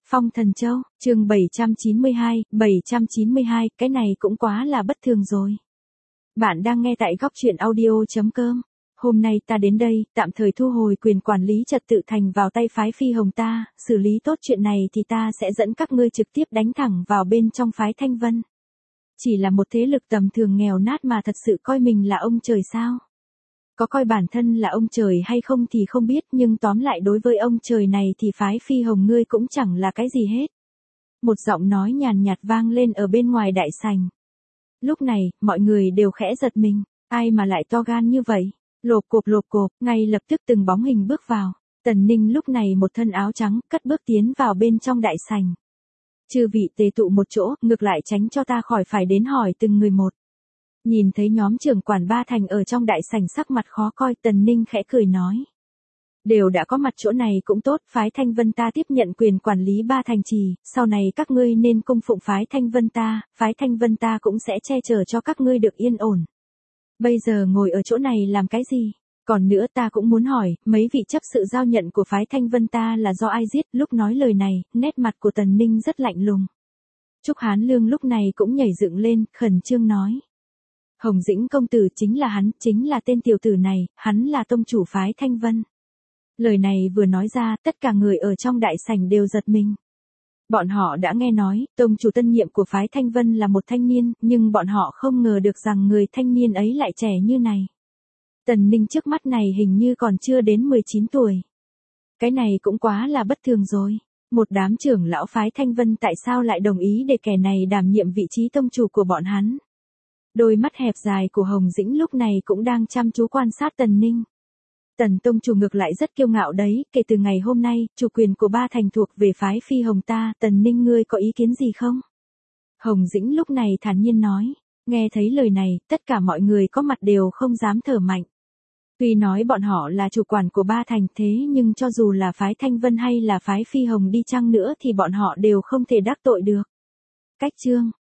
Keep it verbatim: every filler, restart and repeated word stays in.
Phong Thần Châu, chương bảy trăm chín mươi hai, bảy trăm chín mươi hai, cái này cũng quá là bất thường rồi. Bạn đang nghe tại góc truyện audio chấm com. Hôm nay ta đến đây, tạm thời thu hồi quyền quản lý trật tự thành vào tay phái Phi Hồng ta, xử lý tốt chuyện này thì ta sẽ dẫn các ngươi trực tiếp đánh thẳng vào bên trong phái Thanh Vân. Chỉ là một thế lực tầm thường nghèo nát mà thật sự coi mình là ông trời sao? Có coi bản thân là ông trời hay không thì không biết, nhưng tóm lại đối với ông trời này thì phái Phi Hồng ngươi cũng chẳng là cái gì hết. Một giọng nói nhàn nhạt vang lên ở bên ngoài đại sảnh. Lúc này, mọi người đều khẽ giật mình, ai mà lại to gan như vậy? Lộp cộp lộp cộp, ngay lập tức từng bóng hình bước vào. Tần Ninh lúc này một thân áo trắng, cất bước tiến vào bên trong đại sảnh. Chư vị tề tụ một chỗ, ngược lại tránh cho ta khỏi phải đến hỏi từng người một. Nhìn thấy nhóm trưởng quản ba thành ở trong đại sảnh sắc mặt khó coi, Tần Ninh khẽ cười nói. Đều đã có mặt chỗ này cũng tốt, phái Thanh Vân ta tiếp nhận quyền quản lý ba thành trì, sau này các ngươi nên cung phụng phái Thanh Vân ta, phái Thanh Vân ta cũng sẽ che chở cho các ngươi được yên ổn. Bây giờ ngồi ở chỗ này làm cái gì? Còn nữa ta cũng muốn hỏi, mấy vị chấp sự giao nhận của phái Thanh Vân ta là do ai giết? Lúc nói lời này, nét mặt của Tần Ninh rất lạnh lùng. Trúc Hán Lương lúc này cũng nhảy dựng lên, khẩn trương nói. Hồng Dĩnh công tử chính là hắn, chính là tên tiểu tử này, hắn là tông chủ phái Thanh Vân. Lời này vừa nói ra, tất cả người ở trong đại sảnh đều giật mình. Bọn họ đã nghe nói, tông chủ tân nhiệm của phái Thanh Vân là một thanh niên, nhưng bọn họ không ngờ được rằng người thanh niên ấy lại trẻ như này. Tần Ninh trước mắt này hình như còn chưa đến mười chín tuổi. Cái này cũng quá là bất thường rồi. Một đám trưởng lão phái Thanh Vân tại sao lại đồng ý để kẻ này đảm nhiệm vị trí tông chủ của bọn hắn? Đôi mắt hẹp dài của Hồng Dĩnh lúc này cũng đang chăm chú quan sát Tần Ninh. Tần tông chủ ngược lại rất kiêu ngạo đấy, kể từ ngày hôm nay, chủ quyền của ba thành thuộc về phái Phi Hồng ta, Tần Ninh ngươi có ý kiến gì không? Hồng Dĩnh lúc này thản nhiên nói, nghe thấy lời này, tất cả mọi người có mặt đều không dám thở mạnh. Tuy nói bọn họ là chủ quản của ba thành thế nhưng cho dù là phái Thanh Vân hay là phái Phi Hồng đi chăng nữa thì bọn họ đều không thể đắc tội được. Cách chương,